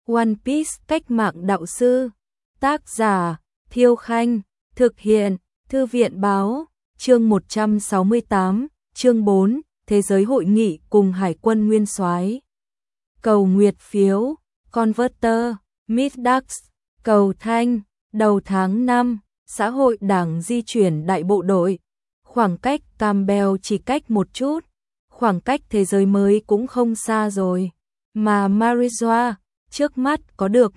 One Piece cách mạng đạo sư. Tác giả Thiêu Khanh. Thực hiện Thư viện Báo. Chương 168, chương 4, Thế giới hội nghị cùng Hải quân nguyên soái. Cầu nguyệt phiếu, Converter, Midax, cầu thanh, đầu tháng 5, xã hội đảng di chuyển đại bộ đội. Khoảng cách Campbell chỉ cách một chút, khoảng cách thế giới mới cũng không xa rồi. Mà Marijoa, trước mắt có được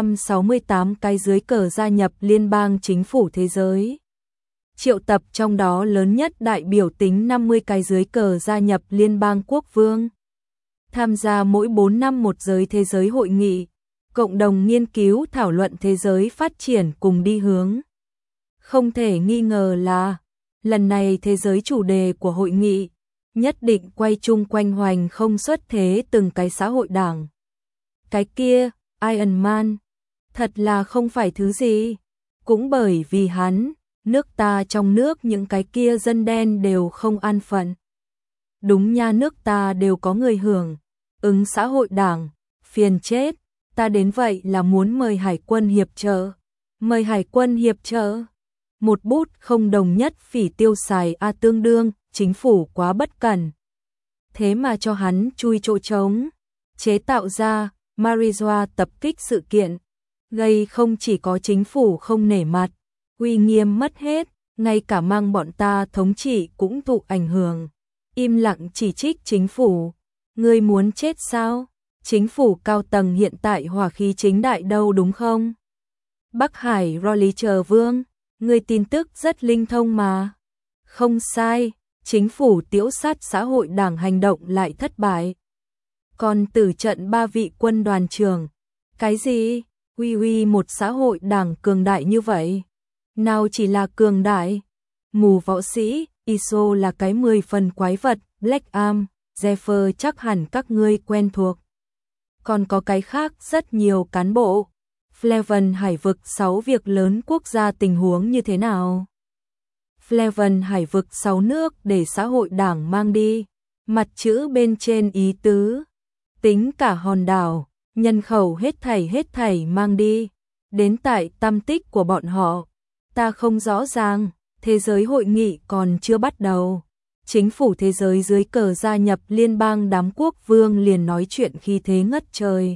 168 cái dưới cờ gia nhập liên bang chính phủ thế giới. Triệu tập trong đó lớn nhất đại biểu tính 50 cái dưới cờ gia nhập liên bang quốc vương. Tham gia mỗi 4 năm một giới thế giới hội nghị, cộng đồng nghiên cứu thảo luận thế giới phát triển cùng đi hướng. Không thể nghi ngờ là, lần này thế giới chủ đề của hội nghị, nhất định quay chung quanh hoành không xuất thế từng cái xã hội đảng. Cái kia, Iron Man, thật là không phải thứ gì. Cũng bởi vì hắn, nước ta trong nước những cái kia dân đen đều không an phận. Đúng nha, nước ta đều có người hưởng ứng xã hội đảng, phiền chết. Ta đến vậy là muốn mời Hải quân hiệp trợ. Mời Hải quân hiệp trợ. Một bút không đồng nhất phỉ tiêu xài tương đương, chính phủ quá bất cẩn. Thế mà cho hắn chui chỗ trống, chế tạo ra Marijoa tập kích sự kiện, gây không chỉ có chính phủ không nể mặt, uy nghiêm mất hết, ngay cả mang bọn ta thống trị cũng thụ ảnh hưởng. Im lặng chỉ trích chính phủ. Ngươi muốn chết sao? Chính phủ cao tầng hiện tại hỏa khí chính đại đâu đúng không? Bắc Hải Roger Vương, ngươi tin tức rất linh thông mà. Không sai, chính phủ tiễu sát xã hội đảng hành động lại thất bại. Còn tử trận 3 vị quân đoàn trưởng. Cái gì? Uy một xã hội đảng cường đại như vậy. Nào chỉ là cường đại. Mù võ sĩ, ISO là cái 10 phần quái vật, Black Arm, Zephyr chắc hẳn các ngươi quen thuộc. Còn có cái khác rất nhiều cán bộ. Fleven Hải vực 6 việc lớn quốc gia tình huống như thế nào? Fleven Hải vực 6 nước để xã hội đảng mang đi. Mặt chữ bên trên ý tứ. Tính cả hòn đảo, nhân khẩu hết thảy mang đi. Đến tại tâm tích của bọn họ. Ta không rõ ràng, thế giới hội nghị còn chưa bắt đầu. Chính phủ thế giới dưới cờ gia nhập liên bang đám quốc vương liền nói chuyện khi thế ngất trời.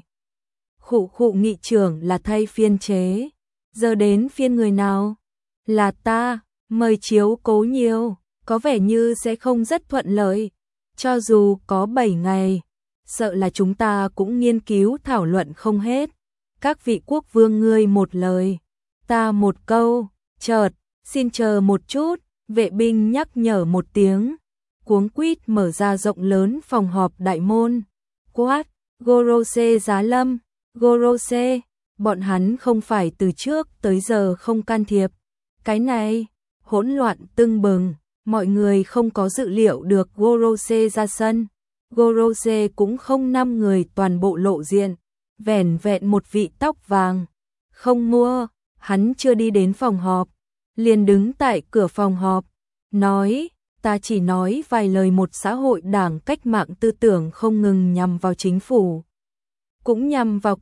Khụ nghị trưởng là thay phiên chế. Giờ đến phiên người nào? Là ta, mời chiếu cố nhiều, có vẻ như sẽ không rất thuận lợi. Cho dù có 7 ngày, sợ là chúng ta cũng nghiên cứu thảo luận không hết. Các vị quốc vương ngươi một lời, ta một câu, chợt, xin chờ một chút, vệ binh nhắc nhở một tiếng. Cuống quýt mở ra rộng lớn phòng họp đại môn. Quát, Gorose Giá Lâm, Gorose, bọn hắn không phải từ trước tới giờ không can thiệp. Cái này, hỗn loạn tưng bừng, mọi người không có dự liệu được Gorose ra sân. Gorose cũng không 5 người toàn bộ lộ diện, vẻn vẹn một vị tóc vàng. Không mua, hắn chưa đi đến phòng họp, liền đứng tại cửa phòng họp, nói, ta chỉ nói vài lời một xã hội đảng cách mạng tư tưởng không ngừng nhằm vào chính phủ. Cũng nhằm vào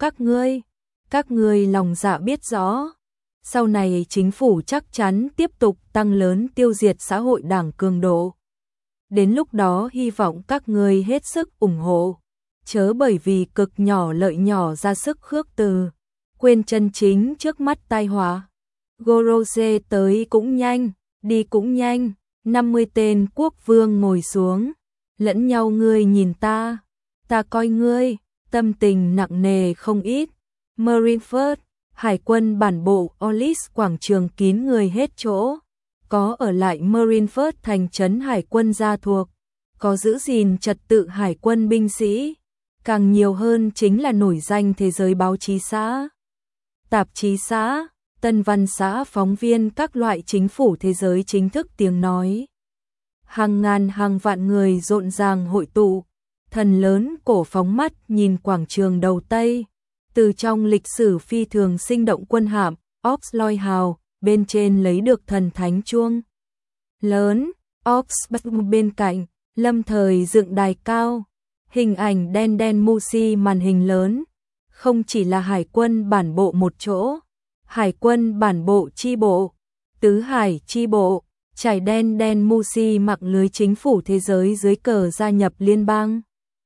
các ngươi lòng dạ biết rõ. Sau này chính phủ chắc chắn tiếp tục tăng lớn tiêu diệt xã hội đảng cường độ. Đến lúc đó hy vọng các ngươi hết sức ủng hộ, chớ bởi vì cực nhỏ lợi nhỏ ra sức khước từ, quên chân chính trước mắt tai họa. Gorose tới cũng nhanh, đi cũng nhanh. 50 tên quốc vương ngồi xuống, lẫn nhau ngươi nhìn ta coi ngươi, tâm tình nặng nề không ít. Marineford, Hải quân bản bộ Olis quảng trường kín người hết chỗ, có ở lại Marineford thành trấn hải quân gia thuộc, có giữ gìn trật tự hải quân binh sĩ, càng nhiều hơn chính là nổi danh thế giới báo chí xã, tạp chí xã, tân văn xã, phóng viên các loại chính phủ thế giới chính thức tiếng nói. Hàng ngàn hàng vạn người rộn ràng hội tụ, thần lớn cổ phóng mắt nhìn quảng trường đầu Tây, từ trong lịch sử phi thường sinh động quân hạm Oxloy hào, bên trên lấy được thần thánh chuông lớn, Ox bên cạnh, lâm thời dựng đài cao, hình ảnh đen đen Musi màn hình lớn, không chỉ là hải quân bản bộ một chỗ, hải quân bản bộ chi bộ, tứ hải chi bộ, trải đen đen Musi mạng lưới chính phủ thế giới dưới cờ gia nhập liên bang.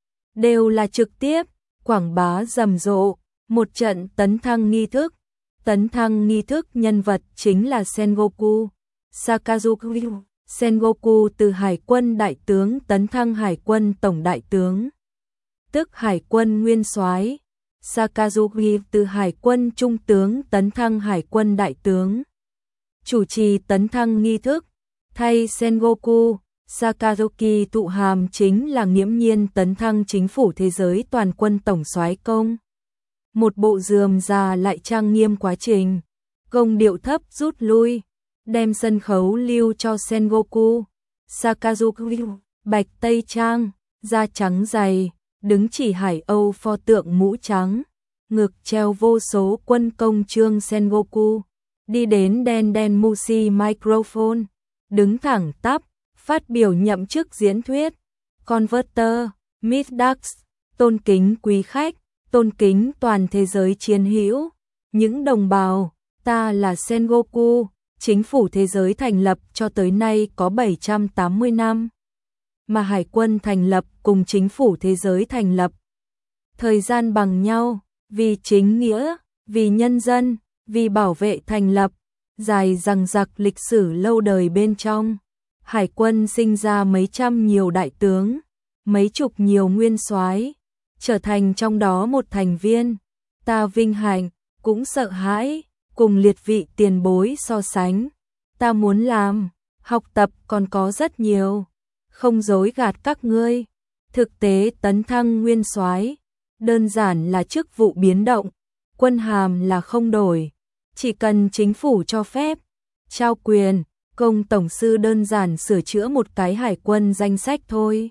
Đều là trực tiếp, quảng bá rầm rộ, một trận tấn thăng nghi thức. Tấn thăng nghi thức nhân vật chính là Sengoku Sakazuki. Sengoku từ hải quân đại tướng tấn thăng hải quân tổng đại tướng, tức hải quân nguyên soái. Sakazuki từ hải quân trung tướng tấn thăng hải quân đại tướng. Chủ trì tấn thăng nghi thức, thay Sengoku Sakazuki thụ hàm chính là nghiễm nhiên tấn thăng chính phủ thế giới toàn quân tổng soái công. Một bộ rườm rà lại trang nghiêm quá trình, công điệu thấp rút lui, đem sân khấu lưu cho Sengoku Sakazuki, bạch tây trang, da trắng dày, đứng chỉ hải âu pho tượng mũ trắng, ngực treo vô số quân công chương Sengoku, đi đến đen đen Musi microphone, đứng thẳng tắp, phát biểu nhậm chức diễn thuyết. Converter, Miss Dax, tôn kính quý khách, tôn kính toàn thế giới chiến hữu, những đồng bào, ta là Sengoku, chính phủ thế giới thành lập cho tới nay có 780 năm. Mà hải quân thành lập cùng chính phủ thế giới thành lập. Thời gian bằng nhau, vì chính nghĩa, vì nhân dân, vì bảo vệ thành lập, dài dằng dặc lịch sử lâu đời bên trong. Hải quân sinh ra mấy trăm nhiều đại tướng, mấy chục nhiều nguyên soái, trở thành trong đó một thành viên. Ta vinh hạnh, cũng sợ hãi, cùng liệt vị tiền bối so sánh. Ta muốn làm, học tập còn có rất nhiều, không dối gạt các ngươi. Thực tế tấn thăng nguyên soái, đơn giản là chức vụ biến động, quân hàm là không đổi, chỉ cần chính phủ cho phép, trao quyền. Công tổng sư đơn giản sửa chữa một cái hải quân danh sách thôi.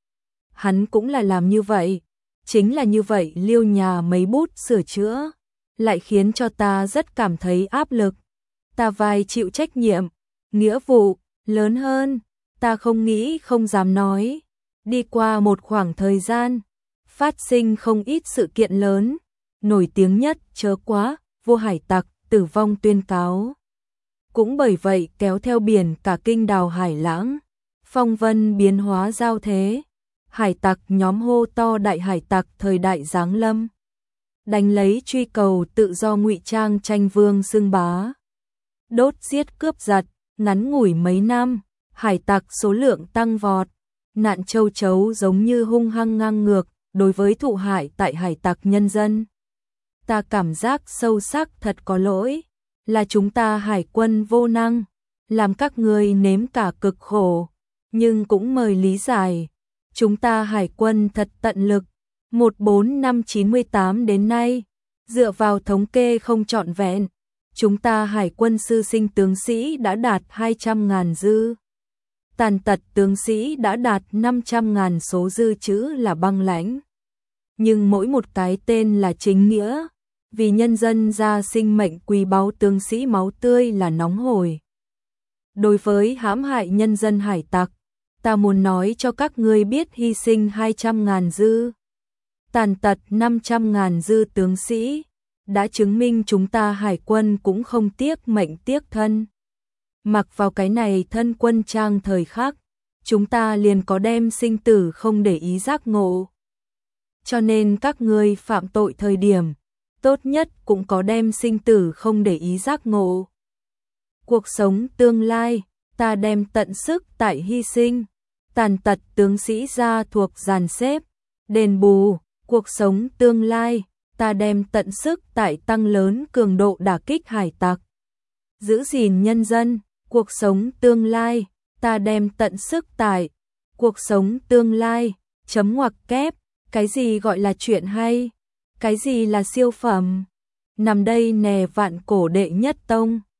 Hắn cũng là làm như vậy, chính là như vậy liêu nhà mấy bút sửa chữa, lại khiến cho ta rất cảm thấy áp lực. Ta vai chịu trách nhiệm, nghĩa vụ, lớn hơn, ta không nghĩ không dám nói. Đi qua một khoảng thời gian, phát sinh không ít sự kiện lớn, nổi tiếng nhất chớ quá, vua hải tặc, tử vong tuyên cáo. Cũng bởi vậy kéo theo biển cả kinh đào hải lãng, phong vân biến hóa giao thế, hải tặc nhóm hô to đại hải tặc thời đại giáng lâm, đánh lấy truy cầu tự do ngụy trang tranh vương xưng bá, đốt giết cướp giật, ngắn ngủi mấy năm, hải tặc số lượng tăng vọt, nạn châu chấu giống như hung hăng ngang ngược đối với thụ hại tại hải tặc nhân dân. Ta cảm giác sâu sắc thật có lỗi. Là chúng ta hải quân vô năng, làm các ngươi nếm cả cực khổ, nhưng cũng mời lý giải, chúng ta hải quân thật tận lực, 14 năm 98 đến nay, dựa vào thống kê không trọn vẹn, chúng ta hải quân sư sinh tướng sĩ đã đạt 200.000 dư, tàn tật tướng sĩ đã đạt 500.000 số dư chữ là băng lãnh. Nhưng mỗi một cái tên là chính nghĩa. Vì nhân dân ra sinh mệnh quý báu tướng sĩ máu tươi là nóng hổi. Đối với hãm hại nhân dân hải tặc, ta muốn nói cho các ngươi biết hy sinh 200.000 dư, tàn tật 500.000 dư tướng sĩ, đã chứng minh chúng ta hải quân cũng không tiếc mệnh tiếc thân. Mặc vào cái này thân quân trang thời khắc, chúng ta liền có đem sinh tử không để ý giác ngộ. Cho nên các ngươi phạm tội thời điểm, tốt nhất cũng có đem sinh tử không để ý giác ngộ. Cuộc sống tương lai, ta đem tận sức tại hy sinh, tàn tật tướng sĩ ra thuộc dàn xếp, đền bù, cuộc sống tương lai, ta đem tận sức tại tăng lớn cường độ đả kích hải tặc, giữ gìn nhân dân, cuộc sống tương lai, ta đem tận sức tại, cuộc sống tương lai, chấm ngoặc kép, cái gì gọi là chuyện hay? Cái gì là siêu phẩm? Nằm đây nè vạn cổ đệ nhất tông.